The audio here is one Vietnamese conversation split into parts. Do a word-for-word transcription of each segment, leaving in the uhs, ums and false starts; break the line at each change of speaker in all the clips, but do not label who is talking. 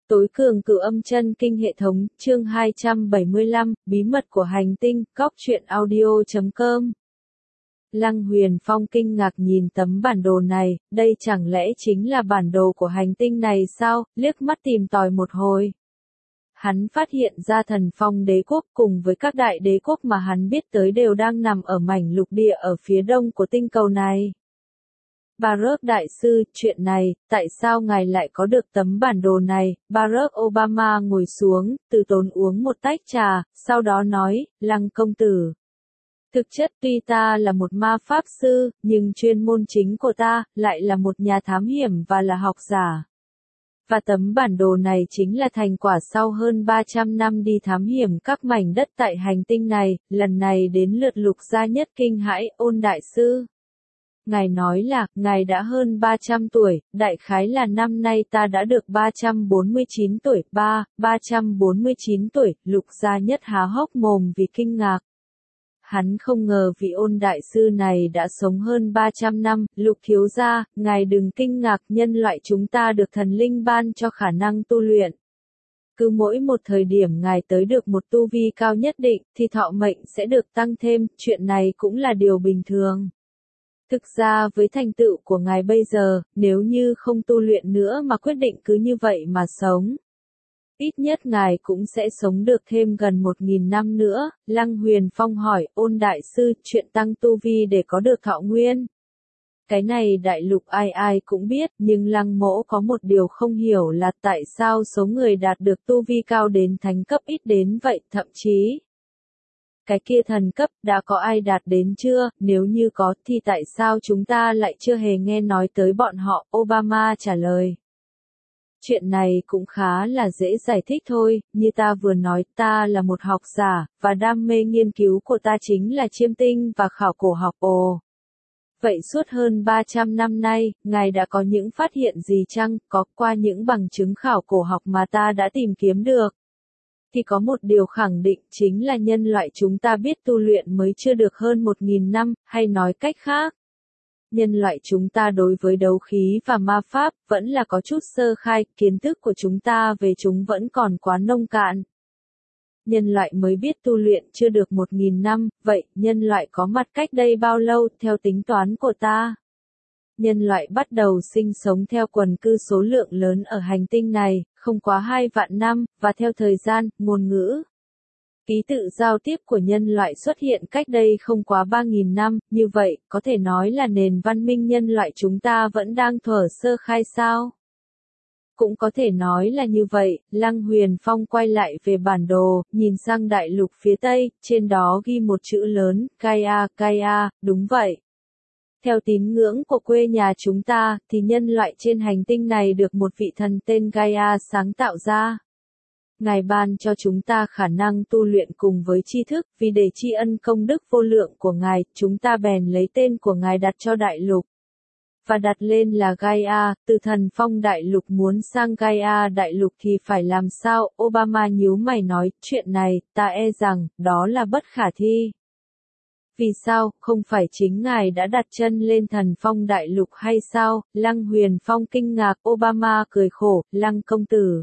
Tối cường cửu âm chân kinh hệ thống, chương hai trăm bảy mươi lăm, bí mật của hành tinh, góc truyện audio chấm com. Lăng Huyền Phong kinh ngạc nhìn tấm bản đồ này, đây chẳng lẽ chính là bản đồ của hành tinh này sao, liếc mắt tìm tòi một hồi. Hắn phát hiện ra Thần Phong đế quốc cùng với các đại đế quốc mà hắn biết tới đều đang nằm ở mảnh lục địa ở phía đông của tinh cầu này. Barack đại sư, chuyện này, tại sao ngài lại có được tấm bản đồ này? Barack Obama ngồi xuống, từ tốn uống một tách trà, sau đó nói, Lăng công tử. Thực chất tuy ta là một ma pháp sư, nhưng chuyên môn chính của ta, lại là một nhà thám hiểm và là học giả. Và tấm bản đồ này chính là thành quả sau hơn ba trăm năm đi thám hiểm các mảnh đất tại hành tinh này, lần này đến lượt lục gia nhất kinh hãi, Ôn đại sư. Ngài nói là, ngài đã hơn ba trăm tuổi, đại khái là năm nay ta đã được ba trăm bốn mươi chín tuổi, ba, ba trăm bốn mươi chín tuổi, lục gia nhất há hốc mồm vì kinh ngạc. Hắn không ngờ vị Ôn đại sư này đã sống hơn ba trăm năm, lục thiếu gia, ngài đừng kinh ngạc, nhân loại chúng ta được thần linh ban cho khả năng tu luyện. Cứ mỗi một thời điểm ngài tới được một tu vi cao nhất định, thì thọ mệnh sẽ được tăng thêm, chuyện này cũng là điều bình thường. Thực ra với thành tựu của ngài bây giờ, nếu như không tu luyện nữa mà quyết định cứ như vậy mà sống, ít nhất ngài cũng sẽ sống được thêm gần một nghìn năm nữa. Lăng Huyền Phong hỏi, Ôn đại sư, chuyện tăng tu vi để có được thọ nguyên. Cái này đại lục ai ai cũng biết, nhưng Lăng mỗ có một điều không hiểu là tại sao số người đạt được tu vi cao đến thánh cấp ít đến vậy, thậm chí cái kia thần cấp, đã có ai đạt đến chưa, nếu như có, thì tại sao chúng ta lại chưa hề nghe nói tới bọn họ, Obama trả lời. Chuyện này cũng khá là dễ giải thích thôi, như ta vừa nói, ta là một học giả, và đam mê nghiên cứu của ta chính là chiêm tinh và khảo cổ học. Ồ! Vậy suốt hơn ba trăm năm nay, ngài đã có những phát hiện gì chăng, có qua những bằng chứng khảo cổ học mà ta đã tìm kiếm được? Thì có một điều khẳng định chính là nhân loại chúng ta biết tu luyện mới chưa được hơn một nghìn năm, hay nói cách khác. Nhân loại chúng ta đối với đấu khí và ma pháp vẫn là có chút sơ khai, kiến thức của chúng ta về chúng vẫn còn quá nông cạn. Nhân loại mới biết tu luyện chưa được một nghìn năm, vậy nhân loại có mặt cách đây bao lâu theo tính toán của ta? Nhân loại bắt đầu sinh sống theo quần cư số lượng lớn ở hành tinh này, không quá hai vạn năm, và theo thời gian, ngôn ngữ, ký tự giao tiếp của nhân loại xuất hiện cách đây không quá ba nghìn năm, như vậy, có thể nói là nền văn minh nhân loại chúng ta vẫn đang thuở sơ khai sao? Cũng có thể nói là như vậy. Lăng Huyền Phong quay lại về bản đồ, nhìn sang đại lục phía tây, trên đó ghi một chữ lớn, Gaia, Gaia, đúng vậy. Theo tín ngưỡng của quê nhà chúng ta, thì nhân loại trên hành tinh này được một vị thần tên Gaia sáng tạo ra. Ngài ban cho chúng ta khả năng tu luyện cùng với tri thức, vì để tri ân công đức vô lượng của Ngài, chúng ta bèn lấy tên của Ngài đặt cho đại lục. Và đặt lên là Gaia, từ Thần Phong đại lục muốn sang Gaia đại lục thì phải làm sao? Obama nhíu mày nói, chuyện này, ta e rằng, đó là bất khả thi. Vì sao, không phải chính ngài đã đặt chân lên Thần Phong đại lục hay sao? Lăng Huyền Phong kinh ngạc, Obama cười khổ, Lăng công tử.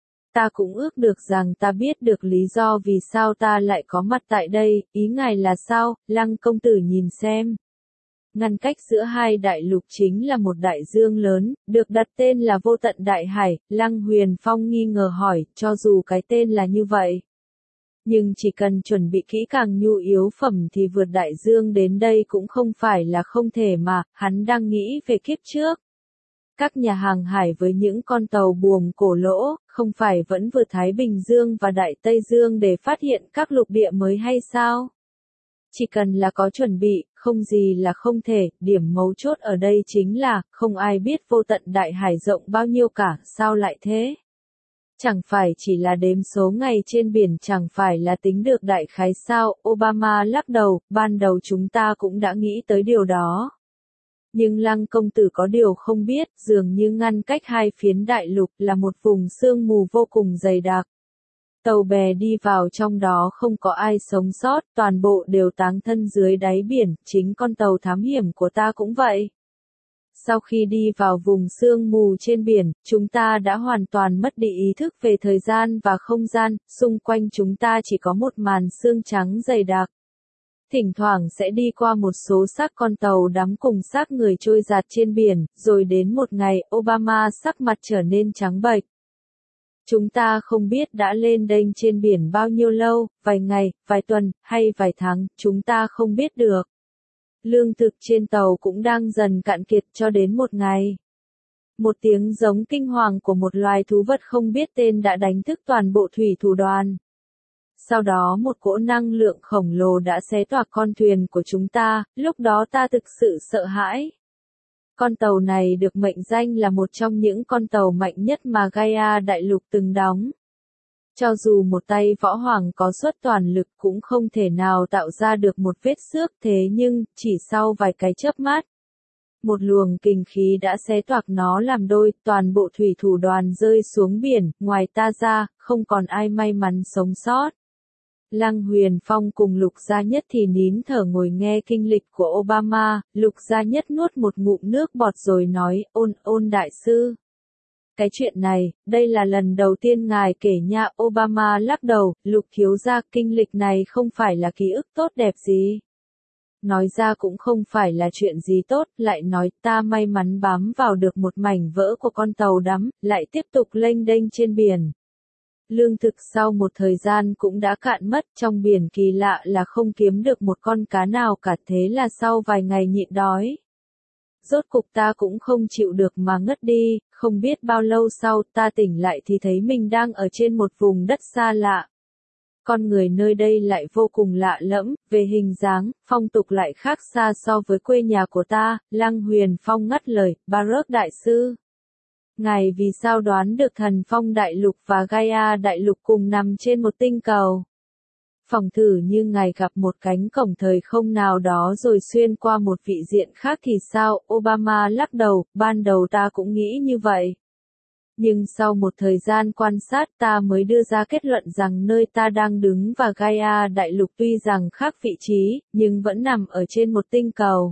Ta cũng ước được rằng ta biết được lý do vì sao ta lại có mặt tại đây, ý ngài là sao? Lăng công tử nhìn xem. Ngăn cách giữa hai đại lục chính là một đại dương lớn, được đặt tên là Vô Tận Đại Hải. Lăng Huyền Phong nghi ngờ hỏi, cho dù cái tên là như vậy, nhưng chỉ cần chuẩn bị kỹ càng nhu yếu phẩm thì vượt đại dương đến đây cũng không phải là không thể mà. Hắn đang nghĩ về kiếp trước. Các nhà hàng hải với những con tàu buồm cổ lỗ, không phải vẫn vượt Thái Bình Dương và Đại Tây Dương để phát hiện các lục địa mới hay sao? Chỉ cần là có chuẩn bị, không gì là không thể, điểm mấu chốt ở đây chính là, không ai biết vô tận đại hải rộng bao nhiêu cả, sao lại thế? Chẳng phải chỉ là đếm số ngày trên biển, chẳng phải là tính được đại khái sao? Obama lắc đầu, ban đầu chúng ta cũng đã nghĩ tới điều đó. Nhưng Lăng công tử có điều không biết, dường như ngăn cách hai phiến đại lục là một vùng sương mù vô cùng dày đặc. Tàu bè đi vào trong đó không có ai sống sót, toàn bộ đều táng thân dưới đáy biển, chính con tàu thám hiểm của ta cũng vậy. Sau khi đi vào vùng sương mù trên biển, chúng ta đã hoàn toàn mất đi ý thức về thời gian và không gian, xung quanh chúng ta chỉ có một màn sương trắng dày đặc. Thỉnh thoảng sẽ đi qua một số xác con tàu đắm cùng xác người trôi dạt trên biển, rồi đến một ngày, Obama sắc mặt trở nên trắng bệch. Chúng ta không biết đã lên đênh trên biển bao nhiêu lâu, vài ngày, vài tuần, hay vài tháng, chúng ta không biết được. Lương thực trên tàu cũng đang dần cạn kiệt cho đến một ngày. Một tiếng giống kinh hoàng của một loài thú vật không biết tên đã đánh thức toàn bộ thủy thủ đoàn. Sau đó một cỗ năng lượng khổng lồ đã xé toạc con thuyền của chúng ta, lúc đó ta thực sự sợ hãi. Con tàu này được mệnh danh là một trong những con tàu mạnh nhất mà Gaia Đại Lục từng đóng. Cho dù một tay võ hoàng có suất toàn lực cũng không thể nào tạo ra được một vết xước, thế nhưng, chỉ sau vài cái chớp mắt, một luồng kình khí đã xé toạc nó làm đôi, toàn bộ thủy thủ đoàn rơi xuống biển, ngoài ta ra, không còn ai may mắn sống sót. Lăng Huyền Phong cùng Lục Gia Nhất thì nín thở ngồi nghe kinh lịch của Obama, Lục Gia Nhất nuốt một ngụm nước bọt rồi nói, ôn ôn đại sư. Cái chuyện này, đây là lần đầu tiên ngài kể nha. Obama lắc đầu, Lục thiếu gia, kinh lịch này không phải là ký ức tốt đẹp gì. Nói ra cũng không phải là chuyện gì tốt, lại nói ta may mắn bám vào được một mảnh vỡ của con tàu đắm, lại tiếp tục lênh đênh trên biển. Lương thực sau một thời gian cũng đã cạn mất, trong biển kỳ lạ là không kiếm được một con cá nào cả, thế là sau vài ngày nhịn đói. Rốt cục ta cũng không chịu được mà ngất đi, không biết bao lâu sau ta tỉnh lại thì thấy mình đang ở trên một vùng đất xa lạ. Con người nơi đây lại vô cùng lạ lẫm, về hình dáng, phong tục lại khác xa so với quê nhà của ta. Lăng Huyền Phong ngắt lời, Baruch đại sư. Ngài vì sao đoán được Thần Phong Đại Lục và Gaia Đại Lục cùng nằm trên một tinh cầu? Phỏng thử như ngài gặp một cánh cổng thời không nào đó rồi xuyên qua một vị diện khác thì sao? Obama lắc đầu, ban đầu ta cũng nghĩ như vậy. Nhưng sau một thời gian quan sát ta mới đưa ra kết luận rằng nơi ta đang đứng và Gaia Đại Lục tuy rằng khác vị trí, nhưng vẫn nằm ở trên một tinh cầu.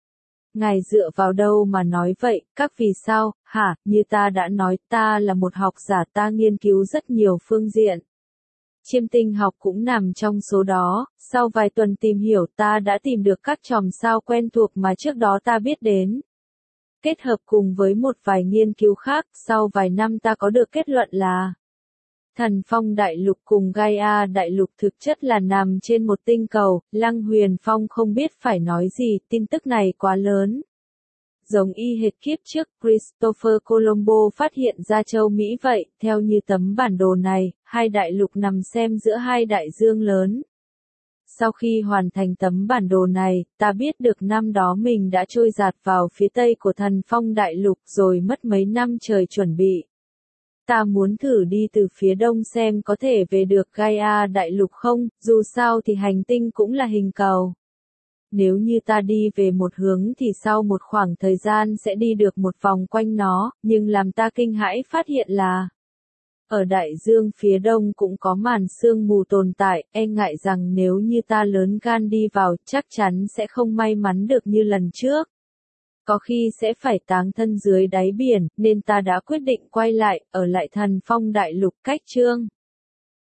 Ngài dựa vào đâu mà nói vậy, các vì sao, hả, như ta đã nói, ta là một học giả, ta nghiên cứu rất nhiều phương diện. Chiêm tinh học cũng nằm trong số đó, sau vài tuần tìm hiểu ta đã tìm được các chòm sao quen thuộc mà trước đó ta biết đến. Kết hợp cùng với một vài nghiên cứu khác, sau vài năm ta có được kết luận là Thần Phong Đại Lục cùng Gaia Đại Lục thực chất là nằm trên một tinh cầu. Lăng Huyền Phong không biết phải nói gì, tin tức này quá lớn. Giống y hệt kiếp trước Christopher Colombo phát hiện ra châu Mỹ vậy, theo như tấm bản đồ này, hai đại lục nằm xem giữa hai đại dương lớn. Sau khi hoàn thành tấm bản đồ này, ta biết được năm đó mình đã trôi dạt vào phía tây của Thần Phong Đại Lục rồi mất mấy năm trời chuẩn bị. Ta muốn thử đi từ phía đông xem có thể về được Gaia Đại Lục không, dù sao thì hành tinh cũng là hình cầu. Nếu như ta đi về một hướng thì sau một khoảng thời gian sẽ đi được một vòng quanh nó, nhưng làm ta kinh hãi phát hiện là ở đại dương phía đông cũng có màn sương mù tồn tại, e ngại rằng nếu như ta lớn gan đi vào chắc chắn sẽ không may mắn được như lần trước. Có khi sẽ phải táng thân dưới đáy biển, nên ta đã quyết định quay lại, ở lại Thần Phong Đại Lục cách chương